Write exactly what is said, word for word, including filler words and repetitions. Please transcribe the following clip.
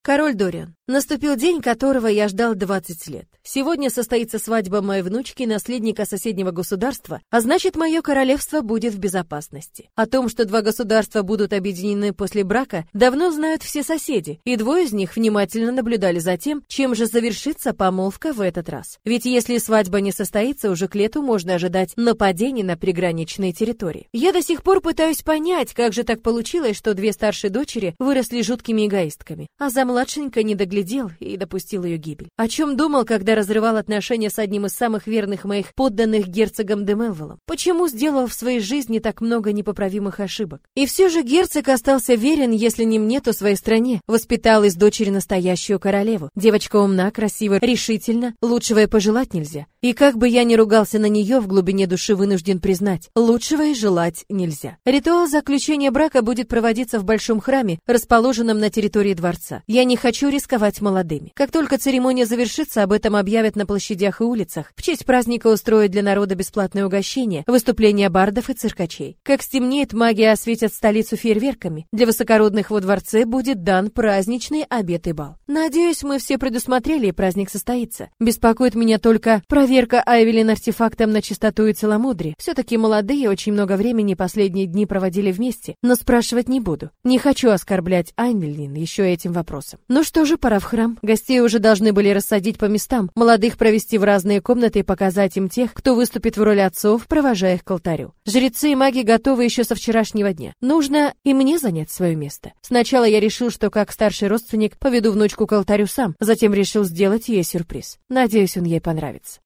Король Дориан. Наступил день, которого я ждал двадцать лет. Сегодня состоится свадьба моей внучки, наследника соседнего государства, а значит, мое королевство будет в безопасности. О том, что два государства будут объединены после брака, давно знают все соседи, и двое из них внимательно наблюдали за тем, чем же завершится помолвка в этот раз. Ведь если свадьба не состоится, уже к лету можно ожидать нападений на приграничные территории. Я до сих пор пытаюсь понять, как же так получилось, что две старшие дочери выросли жуткими эгоистками, а за младшенькой не доглядел и допустил ее гибель. О чем думал, когда разрывал отношения с одним из самых верных моих подданных герцогом де Мелвиллом? Почему сделал в своей жизни так много непоправимых ошибок? И все же герцог остался верен, если не мне, то своей стране. Воспитал из дочери настоящую королеву. Девочка умна, красива, решительна, лучшего и пожелать нельзя. И как бы я ни ругался на нее, в глубине души вынужден признать, лучшего и желать нельзя. Ритуал заключения брака будет проводиться в большом храме, расположенном на территории дворца. Я не хочу рисковать молодыми. Как только церемония завершится, об этом объявят на площадях и улицах. В честь праздника устроят для народа бесплатное угощение, выступления бардов и циркачей. Как стемнеет, маги осветят столицу фейерверками. Для высокородных во дворце будет дан праздничный обед и бал. Надеюсь, мы все предусмотрели, и праздник состоится. Беспокоит меня только проверка Айвелин артефактом на чистоту и целомудрие. Все-таки молодые очень много времени последние дни проводили вместе, но спрашивать не буду. Не хочу оскорблять Айвелин еще этим вопросом. Ну что же, пора в храм. Гостей уже должны были рассадить по местам, молодых провести в разные комнаты и показать им тех, кто выступит в роли отцов, провожая их к алтарю. Жрецы и маги готовы еще со вчерашнего дня. Нужно и мне занять свое место. Сначала я решил, что как старший родственник поведу внучку к алтарю сам, затем решил сделать ей сюрприз. Надеюсь, он ей понравится.